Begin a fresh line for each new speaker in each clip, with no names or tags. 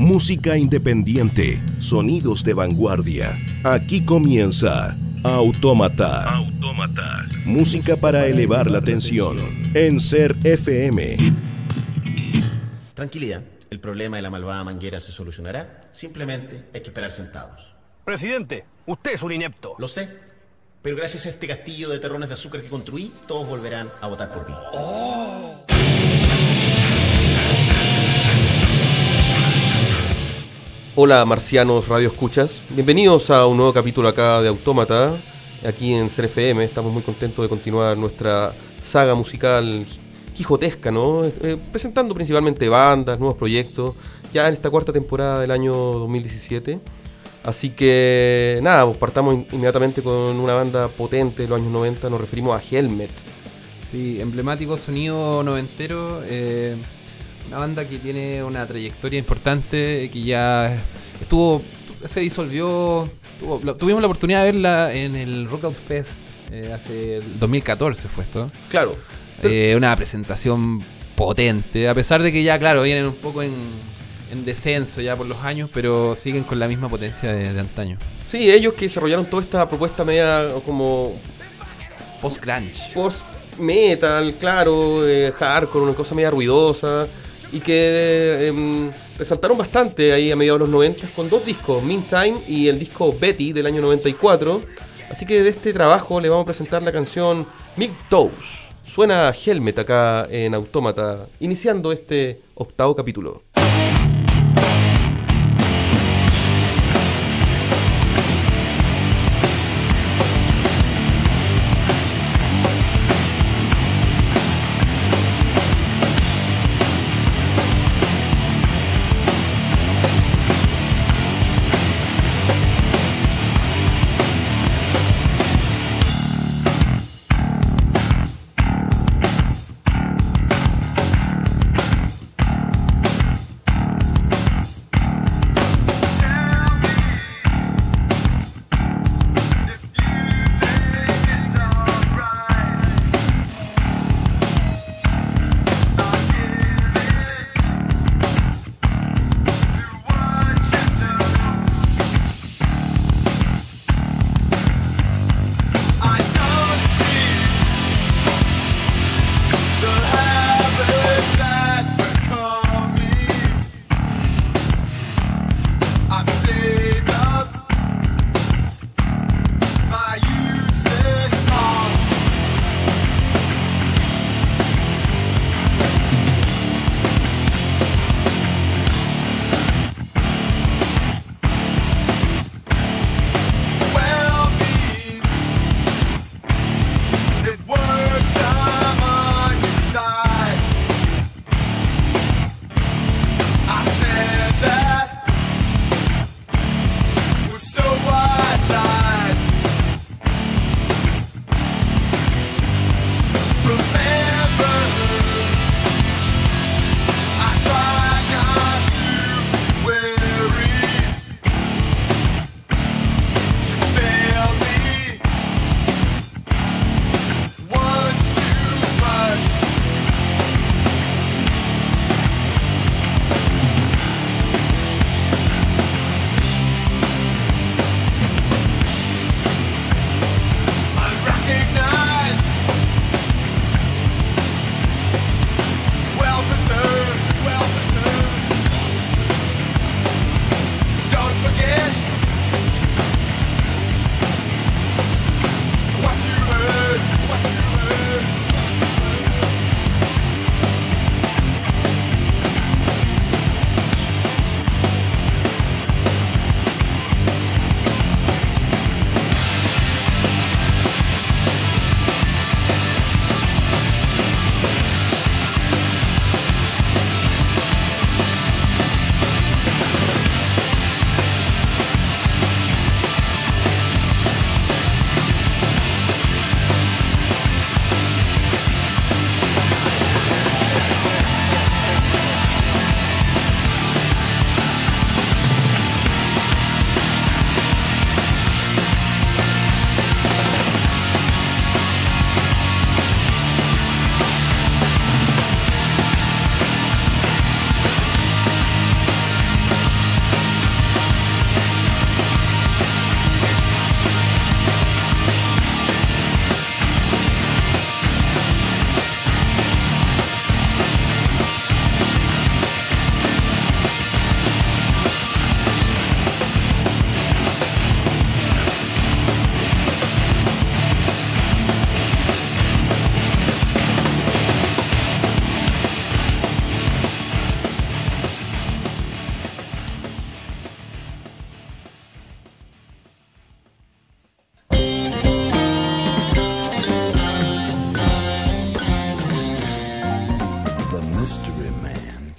Música independiente, sonidos de vanguardia. Aquí comienza Autómata. Música para elevar la tensión en Ser FM.
Tranquilidad, el problema de la malvada manguera se solucionará. Simplemente hay que esperar sentados.
Presidente, usted es un inepto.
Lo sé, pero gracias a este castillo de terrones de azúcar que construí, todos volverán a votar por mí.
Hola marcianos radio escuchas, bienvenidos a un nuevo capítulo acá de Autómata, aquí en Ser FM. Estamos muy contentos de continuar nuestra saga musical quijotesca, ¿no? Presentando principalmente bandas, nuevos proyectos, ya en esta cuarta temporada del año 2017. Así que nada, pues partamos inmediatamente con una banda potente de los años 90, nos referimos a Helmet.
Sí, emblemático sonido noventero, una banda que tiene una trayectoria importante, que ya se disolvió, tuvimos la oportunidad de verla en el Rock Out Fest hace el 2014 fue esto.
Claro.
Una presentación potente, a pesar de que ya, claro, vienen un poco en descenso ya por los años, pero siguen con la misma potencia de antaño.
Sí, ellos que desarrollaron toda esta propuesta media como
post-grunge,
post-metal, claro, hardcore, una cosa media ruidosa, y que resaltaron bastante ahí a mediados de los 90 con dos discos, Meantime y el disco Betty del año 94. Así que de este trabajo le vamos a presentar la canción Milk Toes. Suena Helmet acá en Autómata, iniciando este octavo capítulo.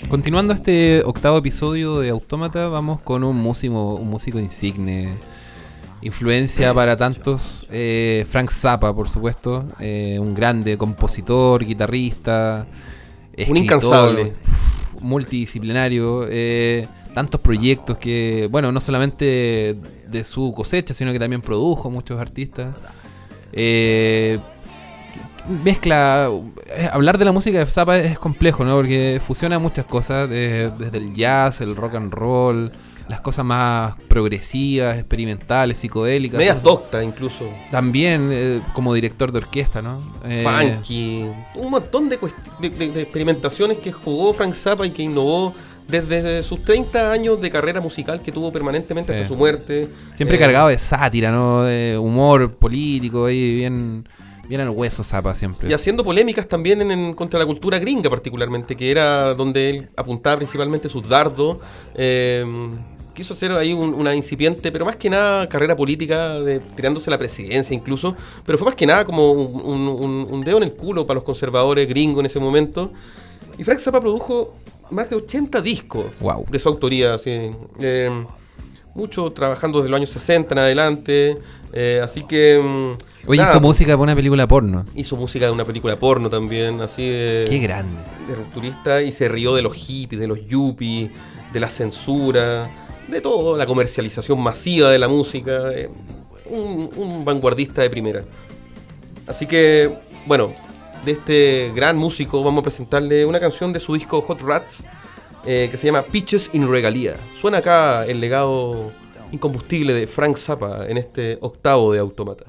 Continuando este octavo episodio de Autómata, vamos con un músico insigne. Influencia para tantos, Frank Zappa, por supuesto, un grande compositor, guitarrista, escritor,
un incansable,
multidisciplinario, tantos proyectos que, bueno, no solamente de su cosecha, sino que también produjo muchos artistas. Mezcla, hablar de la música de Zappa es complejo, ¿no? Porque fusiona muchas cosas, desde el jazz, el rock and roll, las cosas más progresivas, experimentales, psicodélicas.
Medias doctas incluso.
También como director de orquesta, ¿no?
Funky. Un montón de experimentaciones que jugó Frank Zappa y que innovó desde sus 30 años de carrera musical que tuvo permanentemente hasta su muerte.
Siempre cargado de sátira, ¿no? De humor político, ahí bien al hueso Zappa siempre.
Y haciendo polémicas también contra la cultura gringa particularmente, que era donde él apuntaba principalmente sus dardos. Quiso hacer ahí una incipiente, pero más que nada carrera política, tirándose la presidencia incluso, pero fue más que nada como un dedo en el culo para los conservadores gringos en ese momento. Y Frank Zappa produjo más de 80 discos de su autoría, así, mucho trabajando desde los años 60 en adelante, así que...
Oye, hizo música para una película porno.
Hizo música de una película porno también, así de...
¡Qué grande!
De rupturista, y se rió de los hippies, de los yuppies, de la censura, de todo, la comercialización masiva de la música, un vanguardista de primera. Así que, bueno, de este gran músico vamos a presentarle una canción de su disco Hot Rats, que se llama Pitches in Regalia. Suena acá el legado incombustible de Frank Zappa en este octavo de Autómata.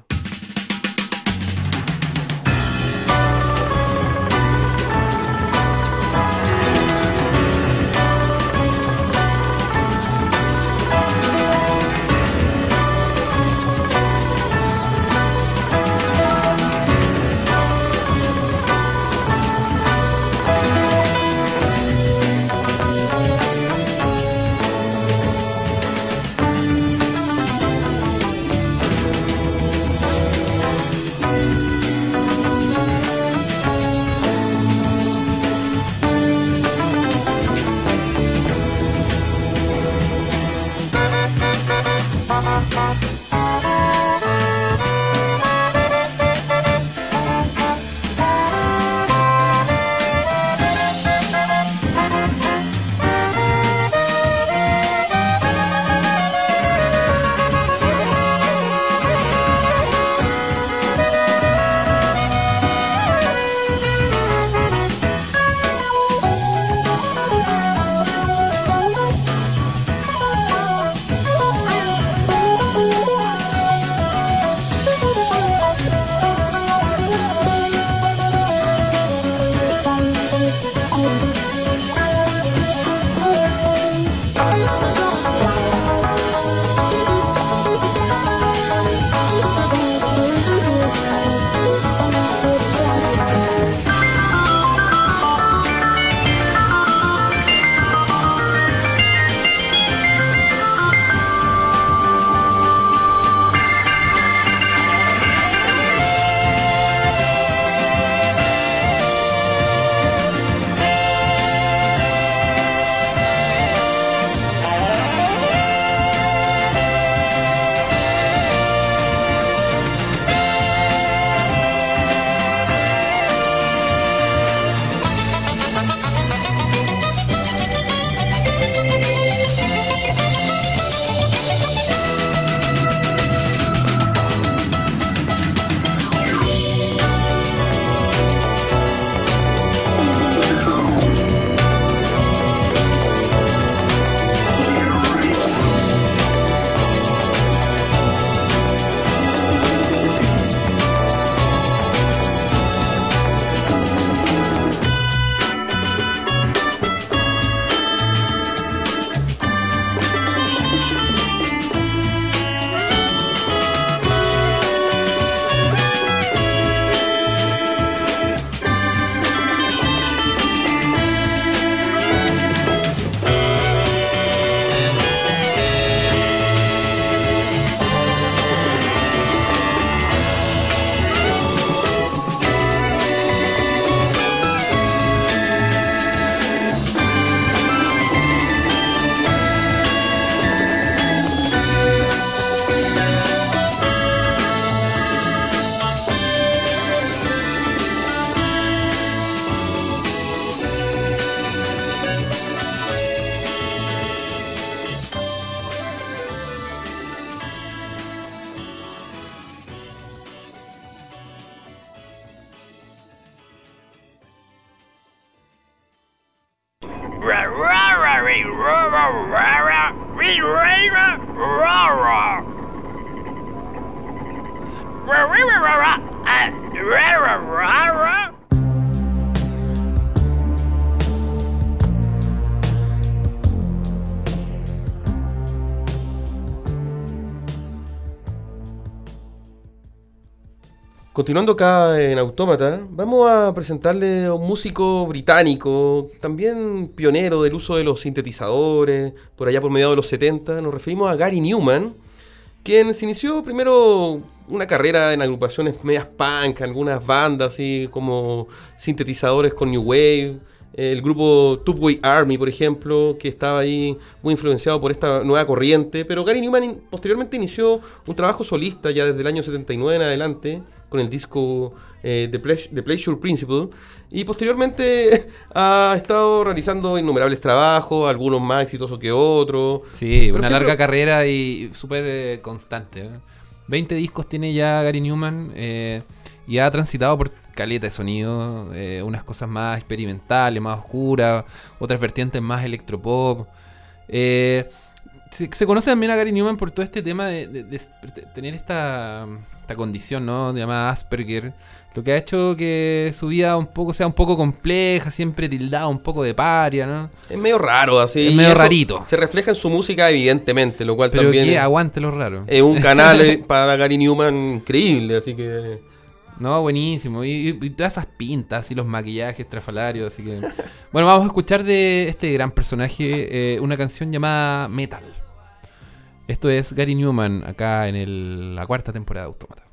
Continuando acá en Autómata, vamos a presentarle a un músico británico, también pionero del uso de los sintetizadores, por allá por mediados de los 70. Nos referimos a Gary Numan, quien se inició primero una carrera en agrupaciones medias punk, algunas bandas así como sintetizadores con New Wave, el grupo Tubeway Army, por ejemplo, que estaba ahí muy influenciado por esta nueva corriente, pero Gary Numan posteriormente inició un trabajo solista ya desde el año 79 en adelante, con el disco The Pleasure Principle, y posteriormente ha estado realizando innumerables trabajos, algunos más exitosos que otros.
Sí, una larga carrera y súper constante. 20 discos tiene ya Gary Numan y ha transitado por caleta de sonido, unas cosas más experimentales, más oscuras, otras vertientes más electropop. Se conoce también a Gary Numan por todo este tema de tener esta condición, ¿no?, llamada Asperger, lo que ha hecho que su vida sea un poco compleja, siempre tildado un poco de paria, ¿no?
Es medio raro, así.
Es medio rarito.
Se refleja en su música, evidentemente, lo cual
pero
también
que aguante lo raro.
es un canal para Gary Numan increíble, así que...
No, buenísimo. Y todas esas pintas y los maquillajes estrafalarios, así que... Bueno, vamos a escuchar de este gran personaje una canción llamada Metal. Esto es Gary Numan acá en la cuarta temporada de Autómata.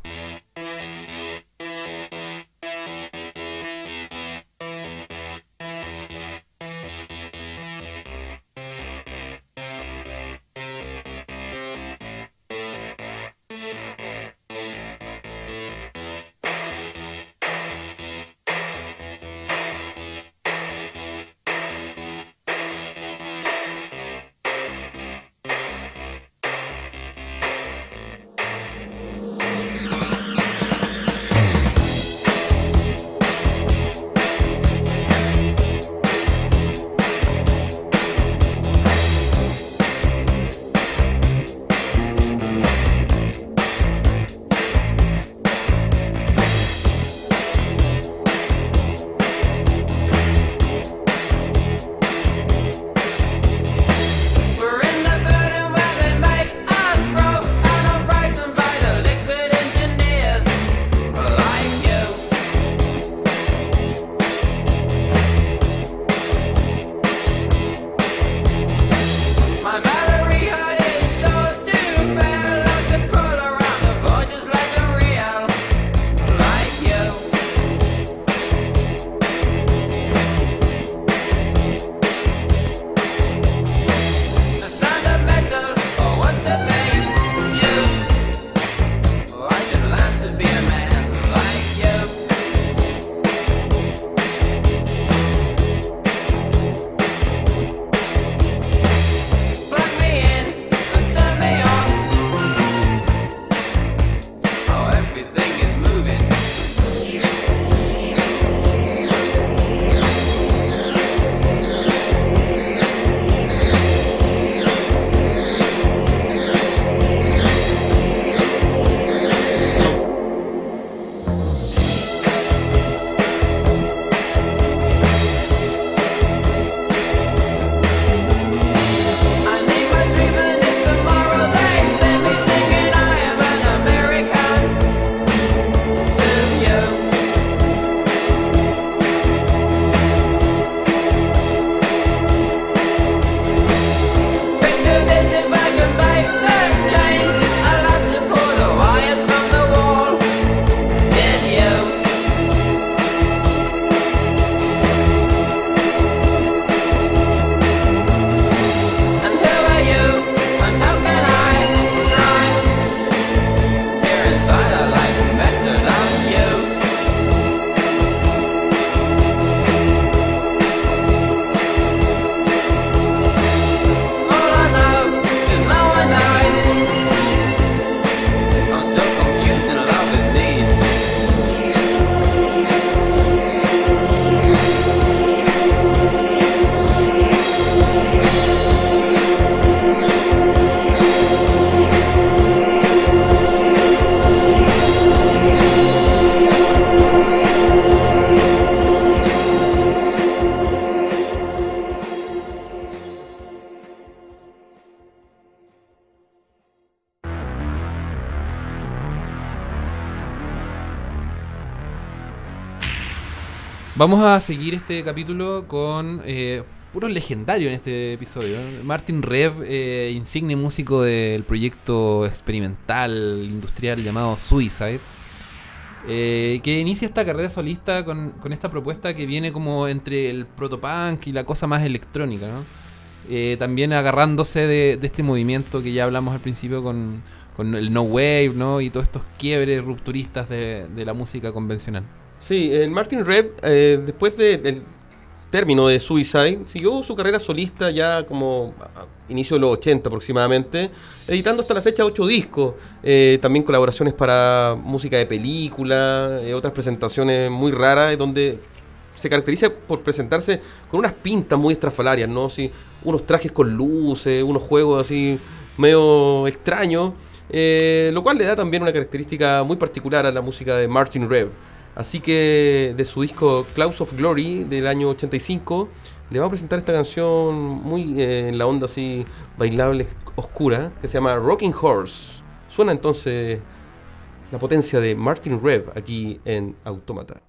Vamos a seguir este capítulo con puro legendario en este episodio. Martin Rev, insigne músico del proyecto experimental industrial llamado Suicide, que inicia esta carrera solista con esta propuesta que viene como entre el protopunk y la cosa más electrónica, ¿no? También agarrándose de este movimiento que ya hablamos al principio con el no wave, ¿no? Y todos estos quiebres rupturistas de la música convencional.
Sí, el Martin Rev, después del término de Suicide, siguió su carrera solista ya como a inicio de los 80 aproximadamente, editando hasta la fecha 8 discos, también colaboraciones para música de película, otras presentaciones muy raras, donde se caracteriza por presentarse con unas pintas muy estrafalarias, ¿no? Sí, unos trajes con luces, unos juegos así medio extraños, lo cual le da también una característica muy particular a la música de Martin Rev. Así que de su disco Clouds of Glory del año 85 le vamos a presentar esta canción muy en la onda así bailable, oscura, que se llama Rocking Horse. Suena entonces la potencia de Martin Rev aquí en Autómata.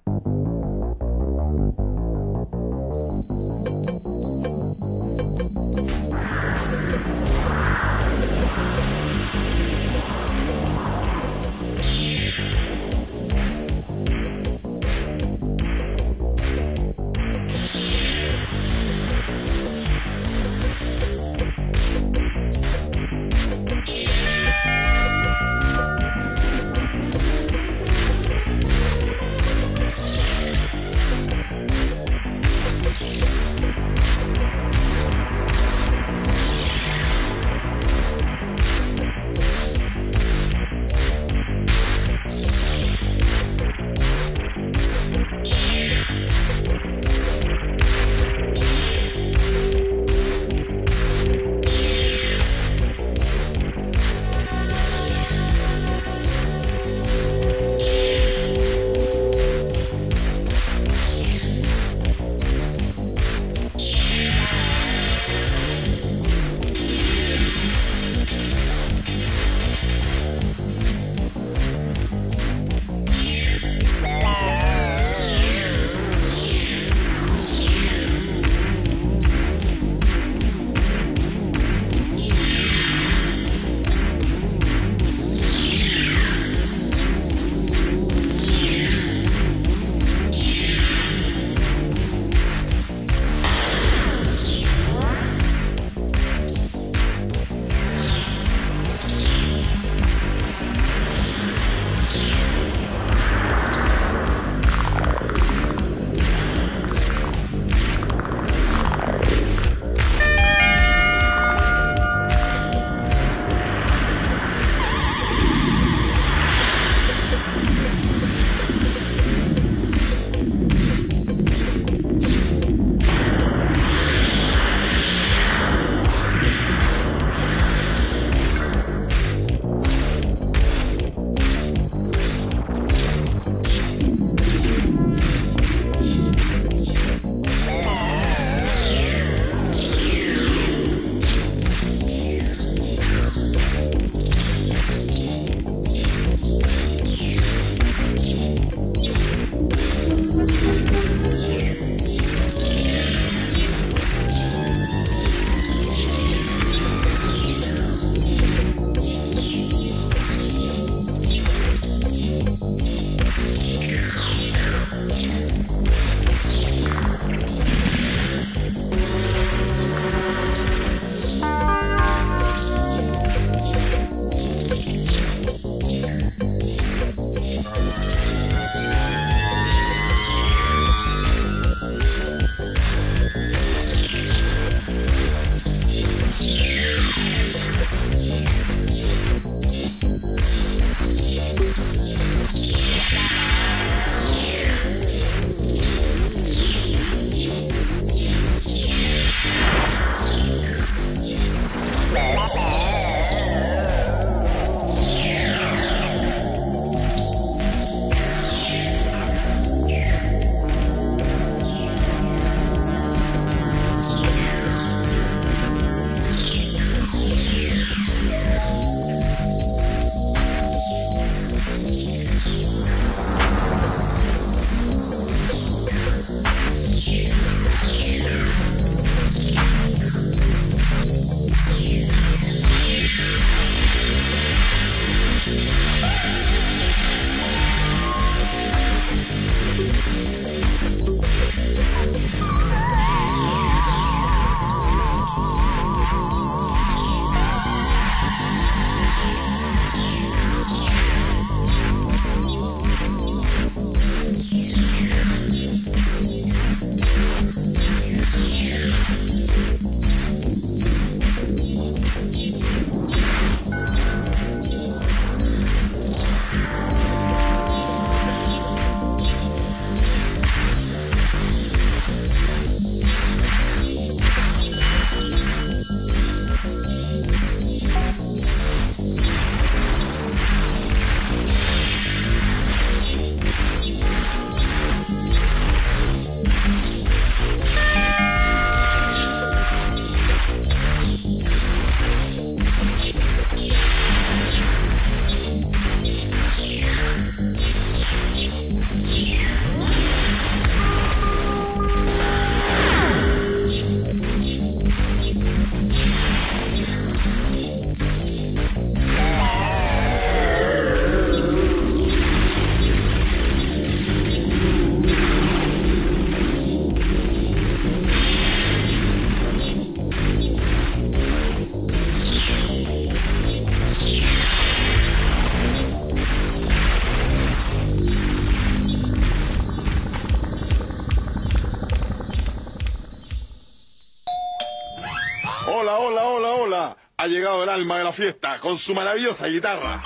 Hola, hola, hola, hola. Ha llegado el alma de la fiesta con su maravillosa guitarra.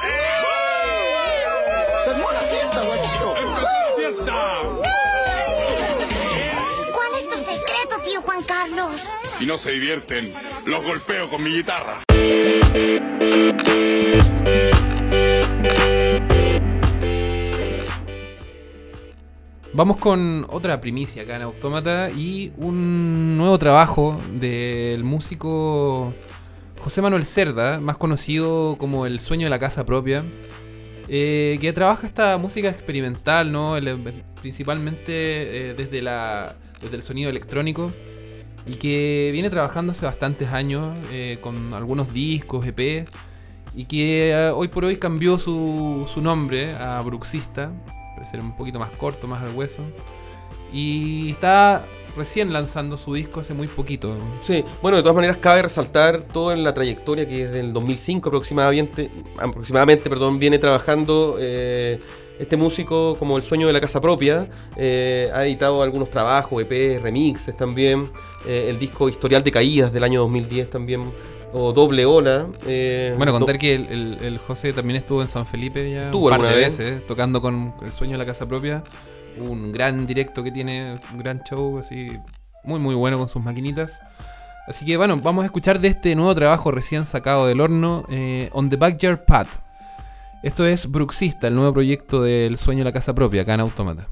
¡Se armó la fiesta, guachito!
¡Fiesta!
¿Cuál es tu secreto, tío Juan Carlos?
Si no se divierten, los golpeo con mi guitarra.
Vamos con otra primicia acá en Autómata y un nuevo trabajo del músico José Manuel Cerda, más conocido como El Sueño de la Casa Propia, que trabaja esta música experimental, ¿no? Principalmente desde el sonido electrónico, y que viene trabajando hace bastantes años con algunos discos, EP, y que hoy por hoy cambió su nombre a Bruxista, para ser un poquito más corto, más al hueso, y está recién lanzando su disco hace muy poquito.
Sí, bueno, de todas maneras cabe resaltar todo en la trayectoria que desde el 2005 aproximadamente viene trabajando este músico como El Sueño de la Casa Propia. Ha editado algunos trabajos, EP, remixes también, el disco Historial de Caídas del año 2010 también, o Doble Ola.
Bueno, contar que el José también estuvo en San Felipe ya
¿Estuvo
un par de
alguna vez?
veces, tocando con El Sueño de la Casa Propia. Un gran directo que tiene, un gran show, así, muy muy bueno con sus maquinitas. Así que bueno, vamos a escuchar de este nuevo trabajo recién sacado del horno, On the Backyard Path. Esto es Bruxista, el nuevo proyecto del Sueño de la Casa Propia, acá en Autómata.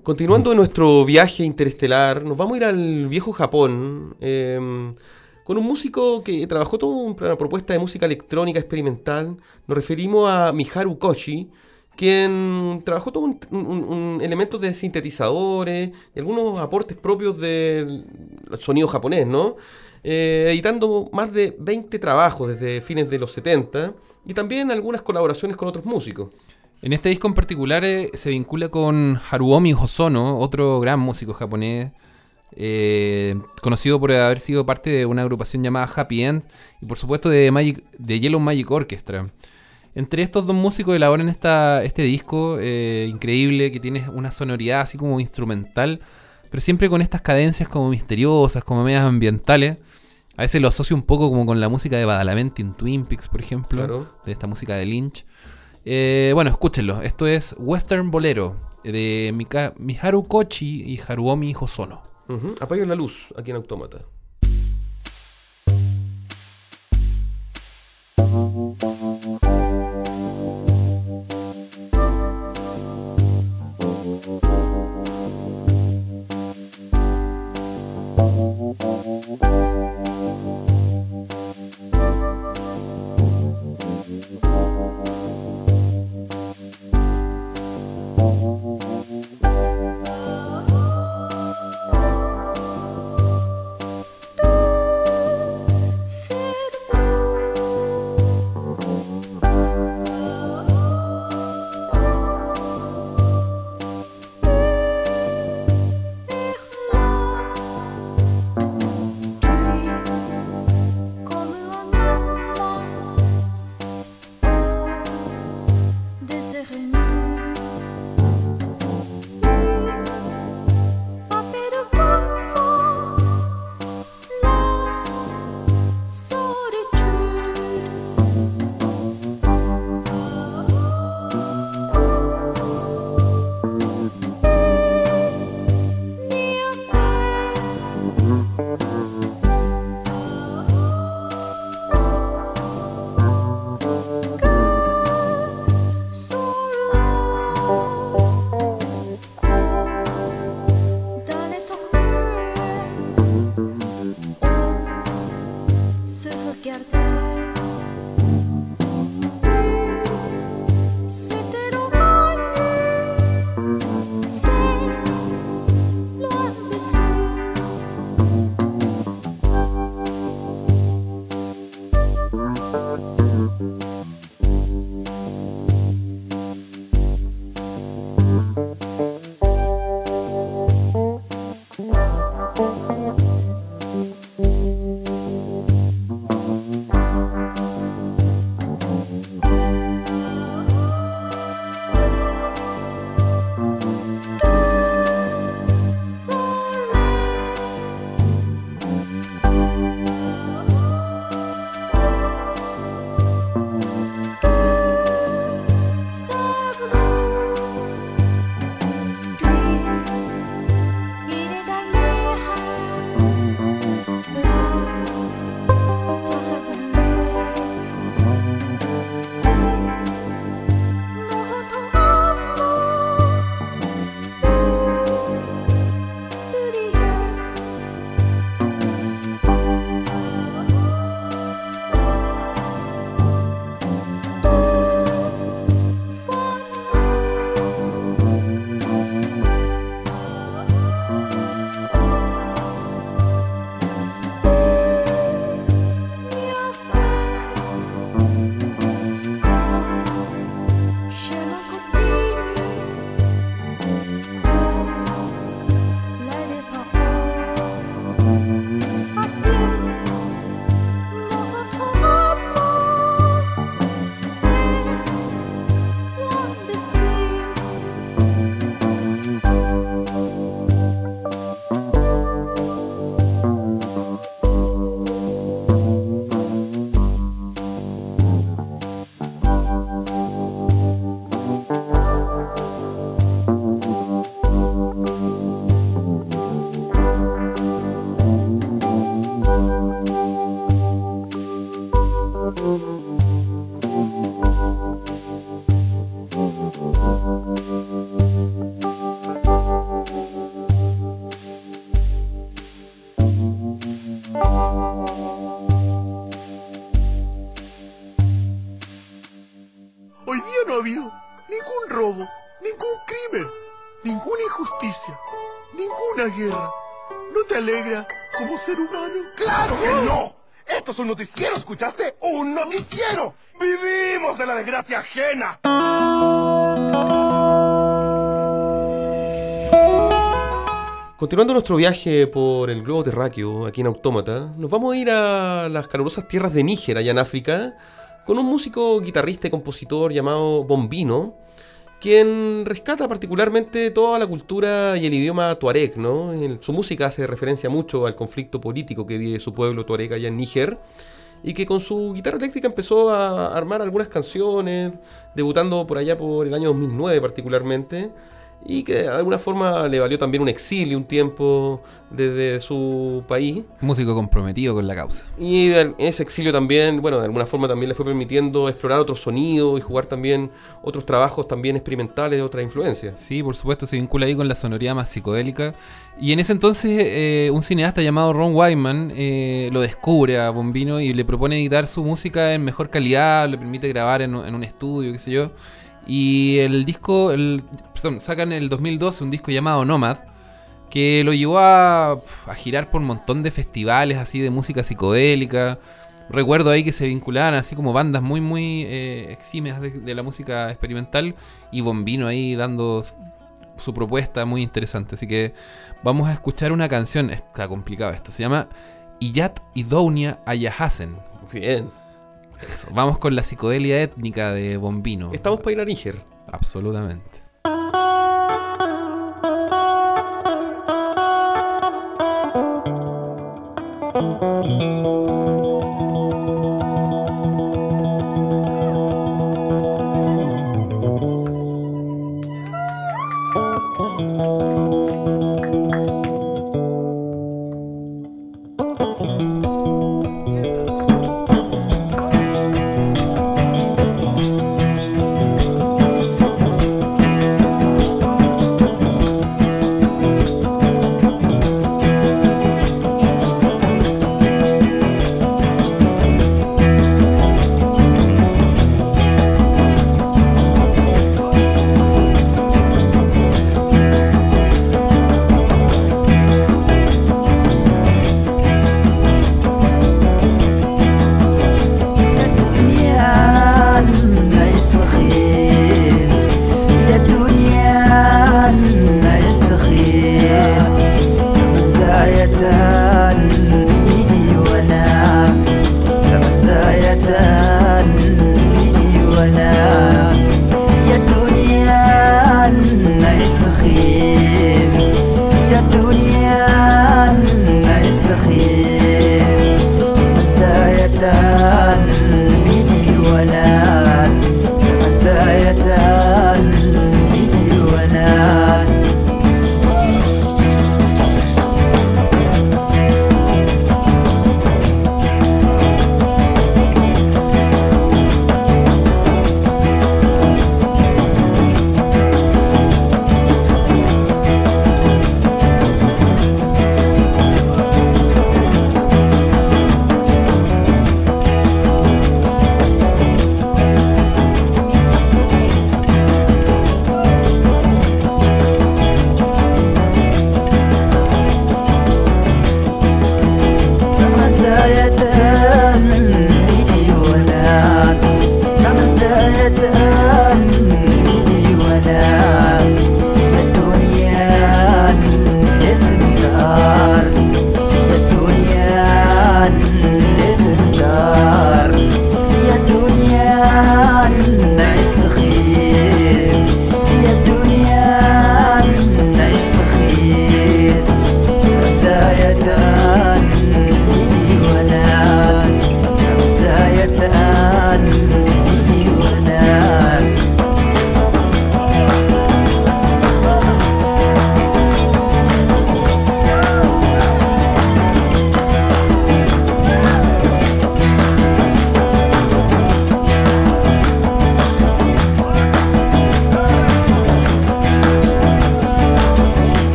Continuando nuestro viaje interestelar, nos vamos a ir al viejo Japón con un músico que trabajó toda una propuesta de música electrónica experimental. Nos referimos a Miharu Kochi, quien trabajó todo un elementos de sintetizadores y algunos aportes propios del sonido japonés, ¿no? Editando más de 20 trabajos desde fines de los 70 y también algunas colaboraciones con otros músicos.
En este disco en particular se vincula con Haruomi Hosono, otro gran músico japonés, conocido por haber sido parte de una agrupación llamada Happy End y por supuesto de Yellow Magic Orchestra. Entre estos dos músicos elaboran este disco increíble que tiene una sonoridad así como instrumental, pero siempre con estas cadencias como misteriosas, como medias ambientales. A veces lo asocio un poco como con la música de Badalamenti en Twin Peaks, por ejemplo, claro, de esta música de Lynch. Bueno, escúchenlo. Esto es Western Bolero de Miharu Kochi y Haruomi Hosono.
Apaguen la luz aquí en Autómata.
ninguna injusticia, ninguna guerra. ¿No te alegra como ser humano? ¡Claro que no! ¡Esto es un noticiero, escuchaste! ¡Un noticiero! ¡Vivimos de la desgracia ajena!
Continuando nuestro viaje por el globo terráqueo aquí en Autómata, nos vamos a ir a las calurosas tierras de Níger, allá en África, con un músico, guitarrista y compositor llamado Bombino, quien rescata particularmente toda la cultura y el idioma tuareg, ¿no? Su música hace referencia mucho al conflicto político que vive su pueblo tuareg allá en Níger, y que con su guitarra eléctrica empezó a armar algunas canciones, debutando por allá por el año 2009 particularmente, y que de alguna forma le valió también un exilio un tiempo desde su país.
Músico comprometido con la causa.
Y ese exilio también, bueno, de alguna forma también le fue permitiendo explorar otros sonidos y jugar también otros trabajos también experimentales de otras influencias.
Sí, por supuesto, se vincula ahí con la sonoridad más psicodélica. Y en ese entonces un cineasta llamado Ron Wyman lo descubre a Bombino y le propone editar su música en mejor calidad, le permite grabar en un estudio, qué sé yo. Y el disco, sacan en el 2012 un disco llamado Nomad, que lo llevó a girar por un montón de festivales así de música psicodélica. Recuerdo ahí que se vinculaban así como bandas muy eximias de la música experimental, y Bombino ahí dando su propuesta muy interesante. Así que vamos a escuchar una canción, está complicado esto, se llama Iyat Idounia Ayahasen.
Bien.
Eso. Vamos con la psicodelia étnica de Bombino.
Estamos para ir a Níger.
Absolutamente.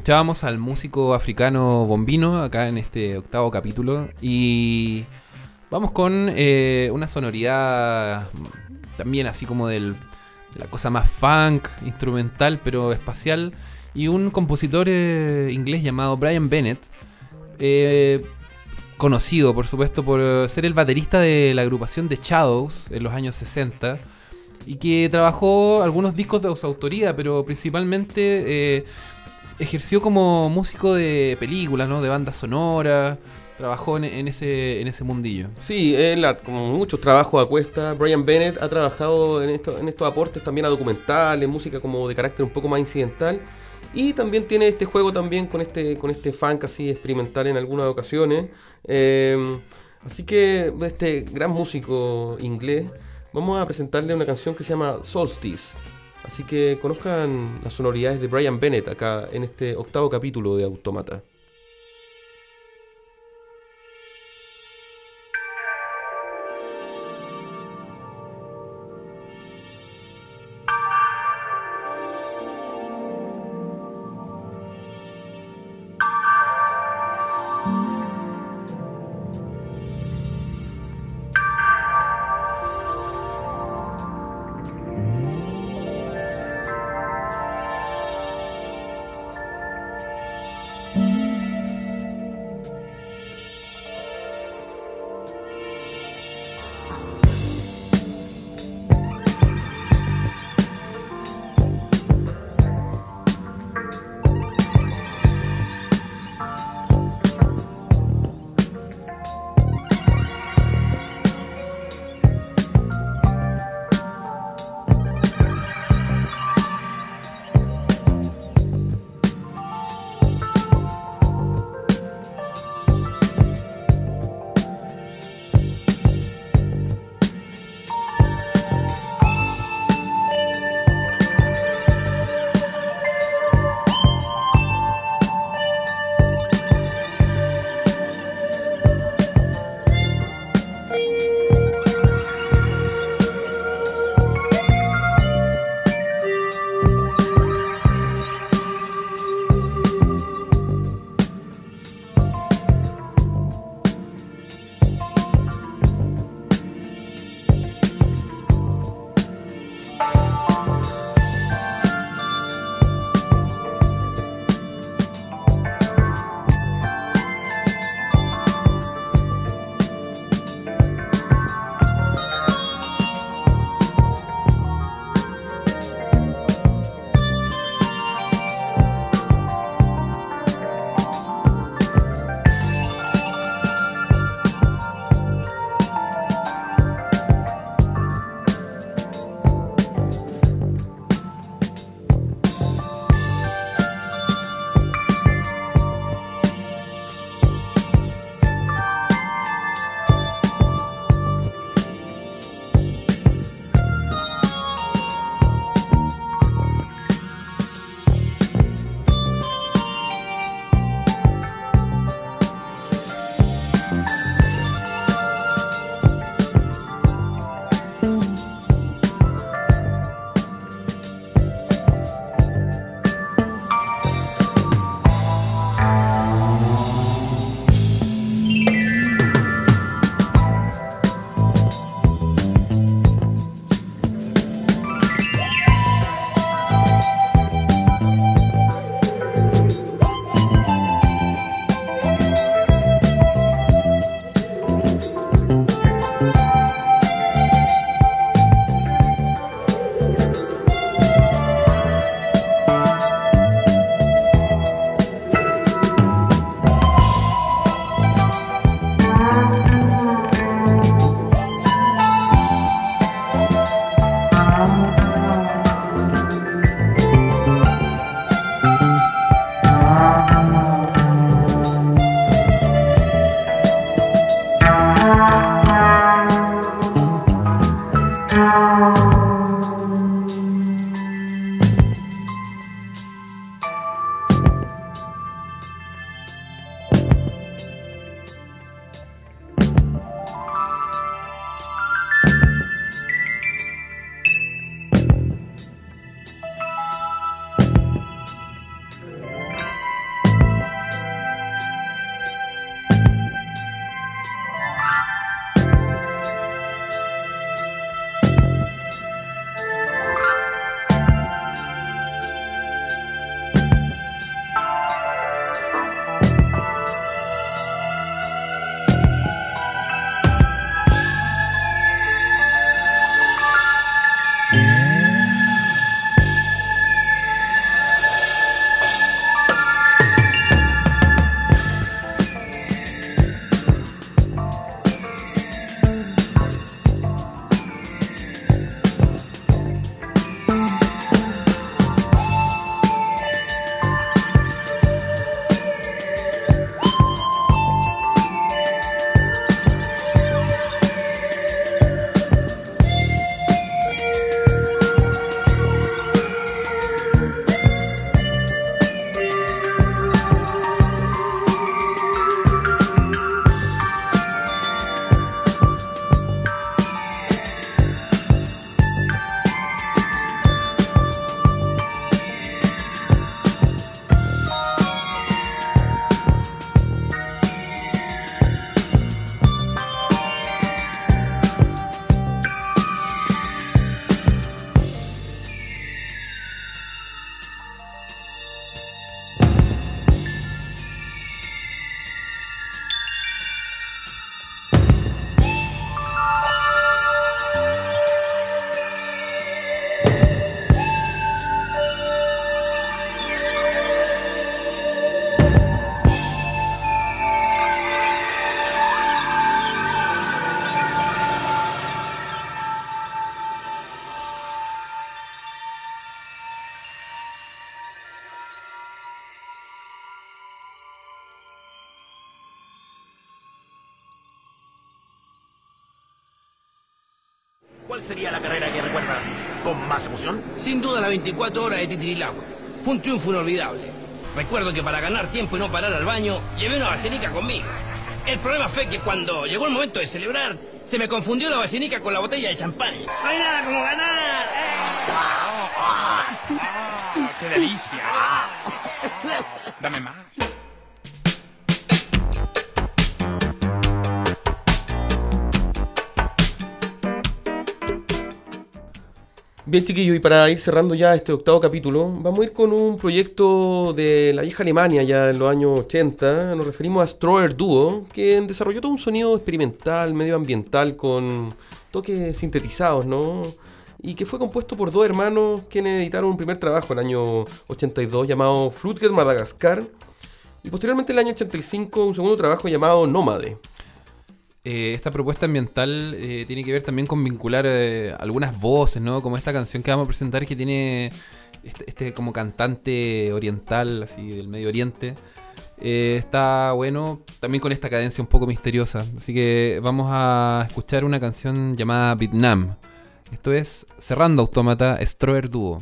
escuchábamos al músico africano Bombino acá en este 8º capítulo. Y vamos con una sonoridad también así como de la cosa más funk, instrumental pero espacial. Y un compositor inglés llamado Brian Bennett, conocido por supuesto por ser el baterista de la agrupación The Shadows en los años 60. Y que trabajó algunos discos de su autoría, pero principalmente ejerció como músico de películas, ¿no? De bandas sonoras. Trabajó en ese mundillo.
Sí, como muchos trabajos a cuesta, Brian Bennett ha trabajado en estos aportes también a documentales, música como de carácter un poco más incidental. Y también tiene este juego también con este funk así experimental en algunas ocasiones. Así que este gran músico inglés, vamos a presentarle una canción que se llama Solstice. Así que conozcan las sonoridades de Brian Bennett acá en este 8º capítulo de Autómata.
¿Cuál sería la carrera que recuerdas con más emoción?
Sin duda la 24 horas de Titirilagua. Fue un triunfo inolvidable. Recuerdo que para ganar tiempo y no parar al baño, llevé una vacinica conmigo. El problema fue que cuando llegó el momento de celebrar, se me confundió la vacinica con la botella de champaña. No hay nada como ganar.
¡Qué delicia! Dame más.
Bien, chiquillos, y para ir cerrando ya este octavo capítulo, vamos a ir con un proyecto de la vieja Alemania ya en los años 80. Nos referimos a Stroher Duo, que desarrolló todo un sonido experimental, medio ambiental, con toques sintetizados, ¿no? Y que fue compuesto por dos hermanos quienes editaron un primer trabajo en el año 82 llamado Flutgert Madagascar, y posteriormente en el año 85 un segundo trabajo llamado Nómade.
Esta propuesta ambiental tiene que ver también con vincular algunas voces, ¿no? Como esta canción que vamos a presentar, que tiene este como cantante oriental, así del Medio Oriente. Está bueno, también con esta cadencia un poco misteriosa. Así que vamos a escuchar una canción llamada Vietnam. Esto es Cerrando Autómata, Stroher Duo.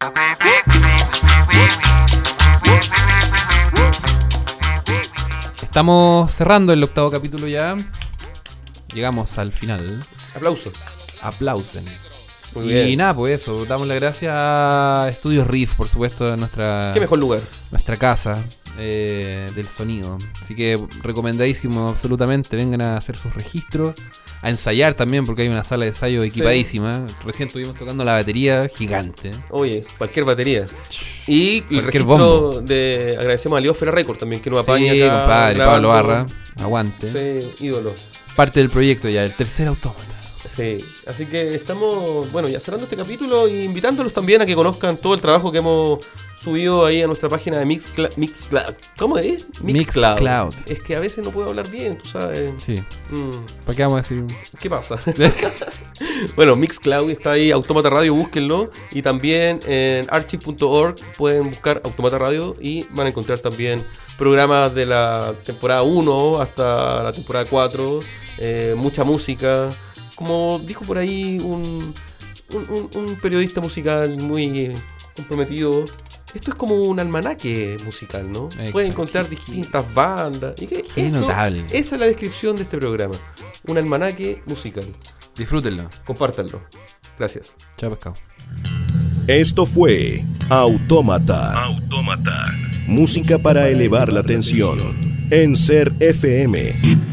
Estamos cerrando el 8º capítulo ya. Llegamos al final.
Aplausos.
Aplausen.
Muy bien.
Y nada, pues eso. Damos las gracias a Estudios Riff, por supuesto, de nuestra...
Qué mejor lugar.
Nuestra casa del sonido. Así que recomendadísimo absolutamente. Vengan a hacer sus registros. A ensayar también, porque hay una sala de ensayo equipadísima. Sí. Recién estuvimos tocando la batería gigante.
Oye, cualquier batería. Y el
cualquier
registro
bombo.
de... Agradecemos a Leófera Record también, que nos apaña
Sí,
acá.
compadre,
grabando.
Pablo Barra. Aguante.
Sí, ídolo.
Parte del proyecto ya, el tercer autómata.
Sí, así que estamos, bueno, ya cerrando este capítulo e invitándolos también a que conozcan todo el trabajo que hemos subido ahí a nuestra página de Mixcloud. ¿Cómo es?
Mixcloud.
Es que a veces no puedo hablar bien, tú sabes.
Sí. ¿Para qué vamos a decir?
¿Qué pasa? Bueno, Mixcloud está ahí, Autómata Radio, búsquenlo. Y también en archive.org pueden buscar Autómata Radio y van a encontrar también programas de la temporada 1 hasta la temporada 4, mucha música. Como dijo por ahí un periodista musical muy comprometido, esto es como un almanaque musical, ¿no?
Exacto.
Pueden encontrar distintas bandas. Y que
Qué notable.
Esa es la descripción de este programa. Un almanaque musical.
Disfrútenlo.
Compártanlo. Gracias.
Chao, pescado.
Esto fue Autómata. Música para elevar la tensión. En Ser FM.